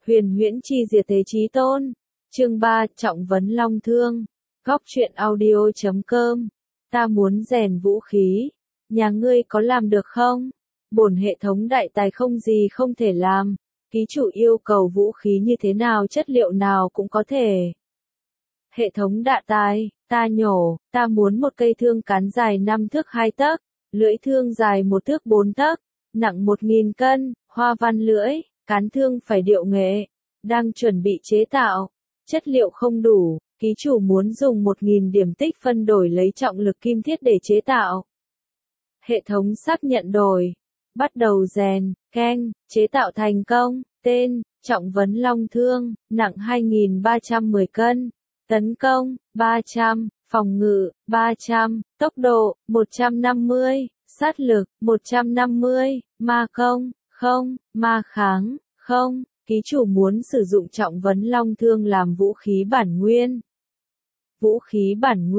Huyền huyễn chi diệt thế chí tôn. Chương 3, trọng vấn long thương. Góc truyện audio.com. Ta muốn rèn vũ khí. Nhà ngươi có làm được không? Bổn hệ thống đại tài không gì không thể làm. Ký chủ yêu cầu vũ khí như thế nào, chất liệu nào cũng có thể. Hệ thống đạ tài, ta nhổ, ta muốn một cây thương cán dài 5 thước 2 tấc, lưỡi thương dài 1 thước 4 tấc, nặng 1000 cân, hoa văn lưỡi, cán thương phải điệu nghệ, đang chuẩn bị chế tạo. Chất liệu không đủ, ký chủ muốn dùng 1000 điểm tích phân đổi lấy trọng lực kim thiết để chế tạo. Hệ thống xác nhận đổi. Bắt đầu rèn, keng, chế tạo thành công. Tên, trọng vấn long thương, nặng 2310 cân. Tấn công, 300, phòng ngự, 300, tốc độ, 150, sát lực, 150, ma công, không, ma kháng, không. Ký chủ muốn sử dụng trọng vấn long thương làm vũ khí bản nguyên. Vũ khí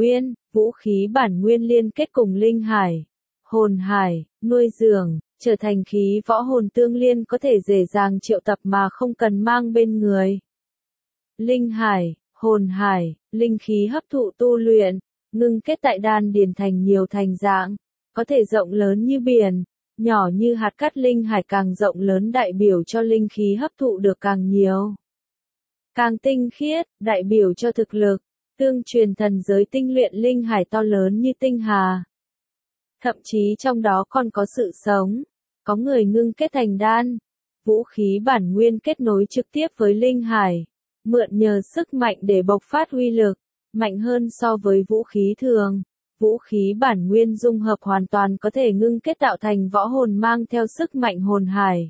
bản nguyên liên kết cùng linh hải, hồn hải, nuôi dưỡng, trở thành khí võ hồn tương liên có thể dễ dàng triệu tập mà không cần mang bên người. Linh hải, hồn hải, linh khí hấp thụ tu luyện, ngưng kết tại đan điền thành nhiều thành dạng, có thể rộng lớn như biển, nhỏ như hạt cát. Linh hải càng rộng lớn đại biểu cho linh khí hấp thụ được càng nhiều. Càng tinh khiết, đại biểu cho thực lực, tương truyền thần giới tinh luyện linh hải to lớn như tinh hà. Thậm chí trong đó còn có sự sống, có người ngưng kết thành đan. Vũ khí bản nguyên kết nối trực tiếp với linh hải, mượn nhờ sức mạnh để bộc phát uy lực, mạnh hơn so với vũ khí thường. Vũ khí bản nguyên dung hợp hoàn toàn có thể ngưng kết tạo thành võ hồn mang theo sức mạnh hồn hải.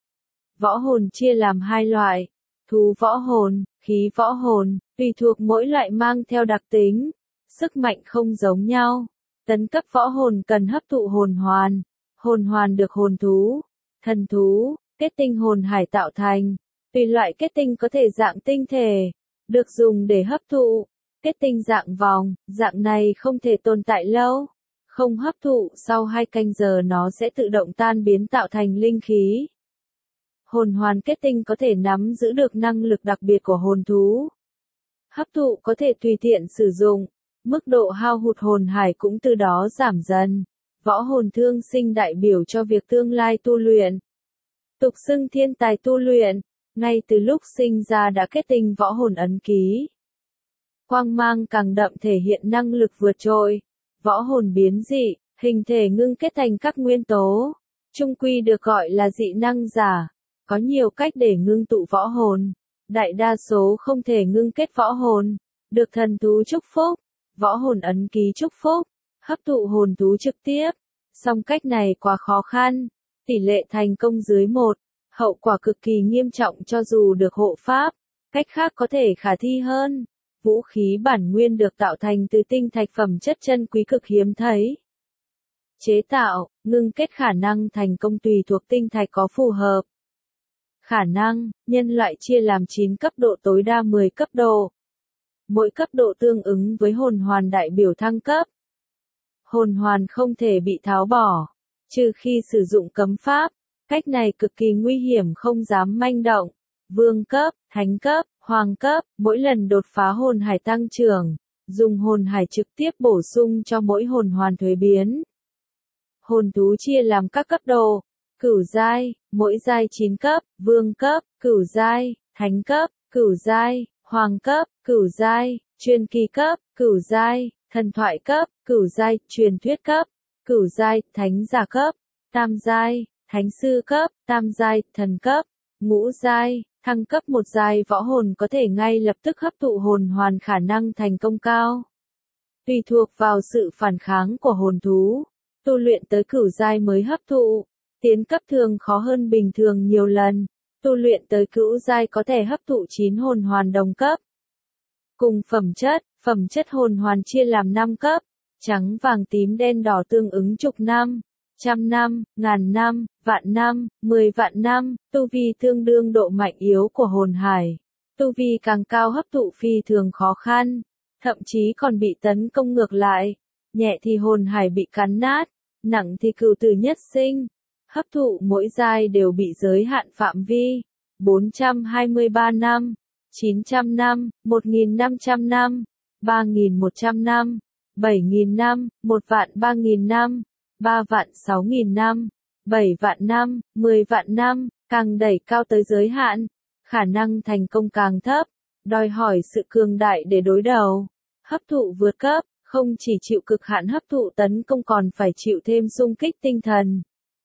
Võ hồn chia làm hai loại, thú võ hồn, khí võ hồn, tùy thuộc mỗi loại mang theo đặc tính, sức mạnh không giống nhau. Tấn cấp võ hồn cần hấp thụ hồn hoàn được hồn thú, thần thú, kết tinh hồn hải tạo thành. Tùy loại kết tinh có thể dạng tinh thể, được dùng để hấp thụ. Kết tinh dạng vòng, dạng này không thể tồn tại lâu. Không hấp thụ, sau 2 canh giờ nó sẽ tự động tan biến tạo thành linh khí. Hồn hoàn kết tinh có thể nắm giữ được năng lực đặc biệt của hồn thú. Hấp thụ có thể tùy tiện sử dụng, mức độ hao hụt hồn hải cũng từ đó giảm dần. Võ hồn thương sinh đại biểu cho việc tương lai tu luyện. Tục xưng thiên tài tu luyện, ngay từ lúc sinh ra đã kết tinh võ hồn ấn ký. Quang mang càng đậm thể hiện năng lực vượt trội. Võ hồn biến dị, hình thể ngưng kết thành các nguyên tố, chung quy được gọi là dị năng giả. Có nhiều cách để ngưng tụ võ hồn. Đại đa số không thể ngưng kết võ hồn, được thần thú chúc phúc, võ hồn ấn ký chúc phúc, hấp thụ hồn thú trực tiếp. Song cách này quá khó khăn, tỷ lệ thành công dưới 1, hậu quả cực kỳ nghiêm trọng cho dù được hộ pháp. Cách khác có thể khả thi hơn. Vũ khí bản nguyên được tạo thành từ tinh thạch phẩm chất chân quý cực hiếm thấy. Chế tạo, ngưng kết khả năng thành công tùy thuộc tinh thạch có phù hợp. Khả năng, nhân loại chia làm 9 cấp độ tối đa 10 cấp độ. Mỗi cấp độ tương ứng với hồn hoàn đại biểu thăng cấp. Hồn hoàn không thể bị tháo bỏ, trừ khi sử dụng cấm pháp. Cách này cực kỳ nguy hiểm, không dám manh động. Vương cấp, thánh cấp, hoàng cấp, mỗi lần đột phá hồn hải tăng trưởng, dùng hồn hải trực tiếp bổ sung cho mỗi hồn hoàn thuế biến. Hồn thú chia làm các cấp độ, cửu giai, mỗi giai 9 cấp, vương cấp, cửu giai, thánh cấp, cửu giai, hoàng cấp, cửu giai, truyền kỳ cấp, cửu giai, thần thoại cấp, cửu giai, truyền thuyết cấp, cửu giai, thánh giả cấp, tam giai, thánh sư cấp, tam giai, thần cấp, ngũ giai. Thăng cấp 1 giai võ hồn có thể ngay lập tức hấp thụ hồn hoàn, khả năng thành công cao. Tùy thuộc vào sự phản kháng của hồn thú, tu luyện tới cửu giai mới hấp thụ. Tiến cấp thường khó hơn bình thường nhiều lần. Tu luyện tới cửu giai có thể hấp thụ 9 hồn hoàn đồng cấp. Cùng phẩm chất hồn hoàn chia làm 5 cấp, trắng vàng tím đen đỏ tương ứng chục năm, trăm năm, ngàn năm, vạn năm, 10 vạn năm. Tu vi tương đương độ mạnh yếu của hồn hải. Tu vi càng cao hấp thụ phi thường khó khăn, thậm chí còn bị tấn công ngược lại. Nhẹ thì hồn hải bị cắn nát, nặng thì cửu tử nhất sinh. Hấp thụ mỗi giai đều bị giới hạn phạm vi. 423 năm, 900 năm, 1.500 năm, 3.100 năm, 7.000 năm, 1 vạn 3.000 năm, 3 vạn 6.000 năm, 7 vạn năm, 10 vạn năm, càng đẩy cao tới giới hạn, khả năng thành công càng thấp, đòi hỏi sự cường đại để đối đầu. Hấp thụ vượt cấp, không chỉ chịu cực hạn hấp thụ tấn công còn phải chịu thêm xung kích tinh thần.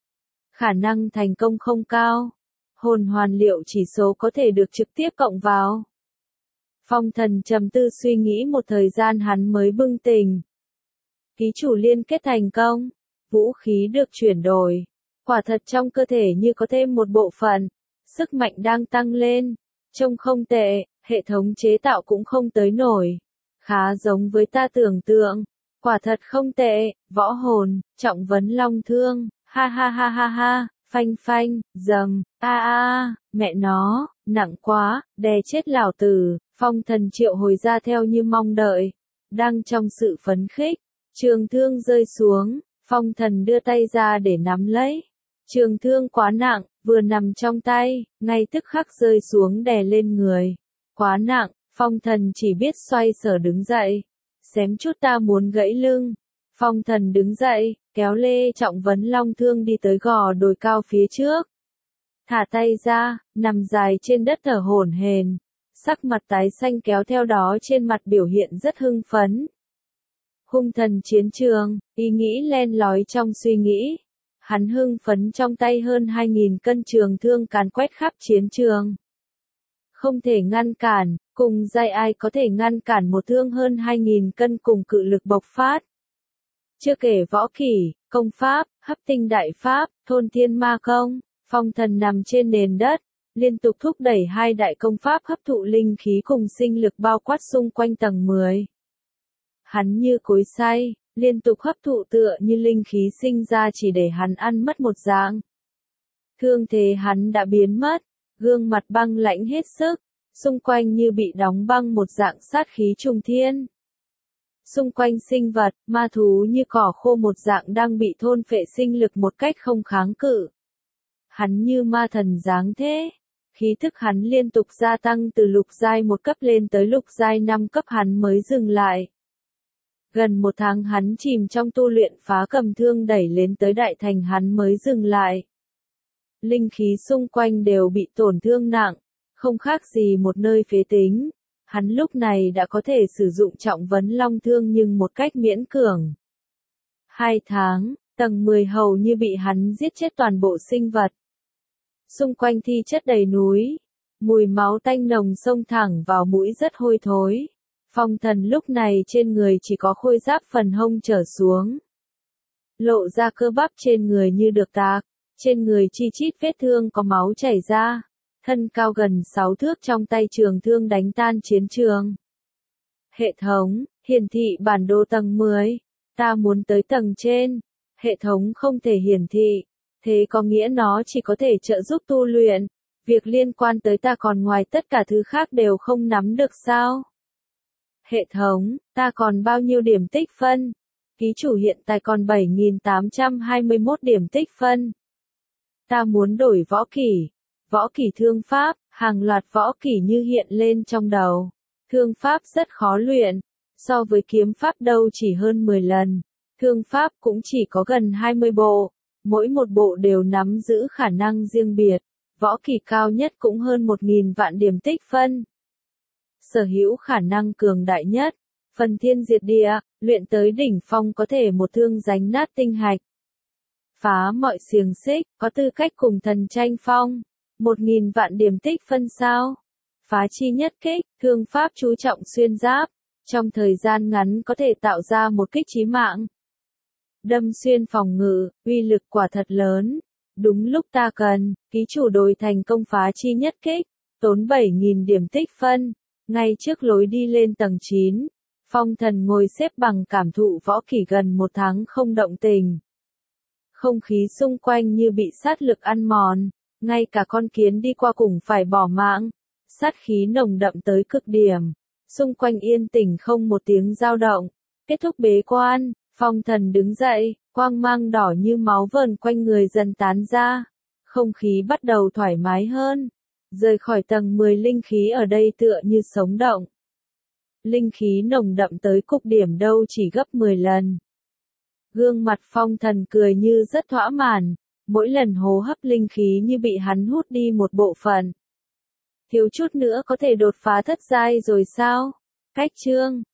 Khả năng thành công không cao. Hồn hoàn liệu chỉ số có thể được trực tiếp cộng vào. Phong Thần trầm tư suy nghĩ một thời gian hắn mới bừng tỉnh. Ký chủ liên kết thành công, vũ khí được chuyển đổi. Quả thật trong cơ thể như có thêm một bộ phận, sức mạnh đang tăng lên, trông không tệ, hệ thống chế tạo cũng không tới nổi. Khá giống với ta tưởng tượng, quả thật không tệ, võ hồn, trọng vấn long thương, ha ha ha ha ha, phanh phanh, dầm, a a, mẹ nó, nặng quá, đè chết lão tử, Phong Thần triệu hồi ra theo như mong đợi, đang trong sự phấn khích, trường thương rơi xuống, Phong Thần đưa tay ra để nắm lấy. Trường thương quá nặng, vừa nằm trong tay, ngay tức khắc rơi xuống đè lên người. Quá nặng, Phong Thần chỉ biết xoay sở đứng dậy. Xém chút ta muốn gãy lưng. Phong Thần đứng dậy, kéo Lê Trọng Vấn long thương đi tới gò đồi cao phía trước. Thả tay ra, nằm dài trên đất thở hổn hển. Sắc mặt tái xanh kéo theo đó trên mặt biểu hiện rất hưng phấn. Hung thần chiến trường, ý nghĩ len lói trong suy nghĩ. Hắn hưng phấn trong tay hơn 2.000 cân trường thương càn quét khắp chiến trường. Không thể ngăn cản, cùng dây ai có thể ngăn cản một thương hơn 2.000 cân cùng cự lực bộc phát. Chưa kể võ kỹ, công pháp, hấp tinh đại pháp, thôn thiên ma công, Phong Thần nằm trên nền đất, liên tục thúc đẩy hai đại công pháp hấp thụ linh khí cùng sinh lực bao quát xung quanh tầng 10. Hắn như cối xay, liên tục hấp thụ tựa như linh khí sinh ra chỉ để hắn ăn mất một dạng. Thương thế hắn đã biến mất, gương mặt băng lãnh hết sức, xung quanh như bị đóng băng một dạng sát khí trùng thiên. Xung quanh sinh vật, ma thú như cỏ khô một dạng đang bị thôn phệ sinh lực một cách không kháng cự. Hắn như ma thần dáng thế. Khí thức hắn liên tục gia tăng từ lục giai 1 cấp lên tới lục giai 5 cấp hắn mới dừng lại. Gần 1 tháng hắn chìm trong tu luyện phá cầm thương đẩy lên tới đại thành hắn mới dừng lại. Linh khí xung quanh đều bị tổn thương nặng, không khác gì một nơi phế tính. Hắn lúc này đã có thể sử dụng trọng vấn long thương nhưng một cách miễn cưỡng. 2 tháng, tầng 10 hầu như bị hắn giết chết toàn bộ sinh vật. Xung quanh thi chất đầy núi, mùi máu tanh nồng xông thẳng vào mũi rất hôi thối. Phong Thần lúc này trên người chỉ có khôi giáp phần hông trở xuống. Lộ ra cơ bắp trên người như được tạc, trên người chi chít vết thương có máu chảy ra. Thân cao gần 6 thước trong tay trường thương đánh tan chiến trường. Hệ thống, hiển thị bản đồ tầng 10. Ta muốn tới tầng trên. Hệ thống không thể hiển thị. Thế có nghĩa nó chỉ có thể trợ giúp tu luyện. Việc liên quan tới ta còn ngoài tất cả thứ khác đều không nắm được sao? Hệ thống, ta còn bao nhiêu điểm tích phân? Ký chủ hiện tại còn 7.821 điểm tích phân. Ta muốn đổi võ kỹ. Võ kỹ thương pháp, hàng loạt võ kỹ như hiện lên trong đầu. Thương pháp rất khó luyện, so với kiếm pháp đâu chỉ hơn 10 lần. Thương pháp cũng chỉ có gần 20 bộ, mỗi một bộ đều nắm giữ khả năng riêng biệt. Võ kỹ cao nhất cũng hơn 1.000 vạn điểm tích phân. Sở hữu khả năng cường đại nhất, phần thiên diệt địa, luyện tới đỉnh phong có thể một thương đánh nát tinh hạch. Phá mọi xiềng xích, có tư cách cùng thần tranh phong. 1.000 vạn điểm tích phân sao? Phá chi nhất kích, thương pháp chú trọng xuyên giáp, trong thời gian ngắn có thể tạo ra một kích chí mạng. Đâm xuyên phòng ngự, uy lực quả thật lớn. Đúng lúc ta cần, ký chủ đổi thành công phá chi nhất kích, tốn 7.000 điểm tích phân. Ngay trước lối đi lên tầng 9, Phong Thần ngồi xếp bằng cảm thụ võ kỹ gần 1 tháng không động tình. Không khí xung quanh như bị sát lực ăn mòn, ngay cả con kiến đi qua cũng phải bỏ mạng. Sát khí nồng đậm tới cực điểm, xung quanh yên tĩnh không một tiếng dao động. Kết thúc bế quan, Phong Thần đứng dậy, quang mang đỏ như máu vờn quanh người dần tán ra. Không khí bắt đầu thoải mái hơn. Rời khỏi tầng 10 linh khí ở đây tựa như sống động. Linh khí nồng đậm tới cực điểm đâu chỉ gấp 10 lần. Gương mặt Phong Thần cười như rất thỏa mãn, mỗi lần hô hấp linh khí như bị hắn hút đi một bộ phận. Thiếu chút nữa có thể đột phá thất giai rồi sao? Cách chương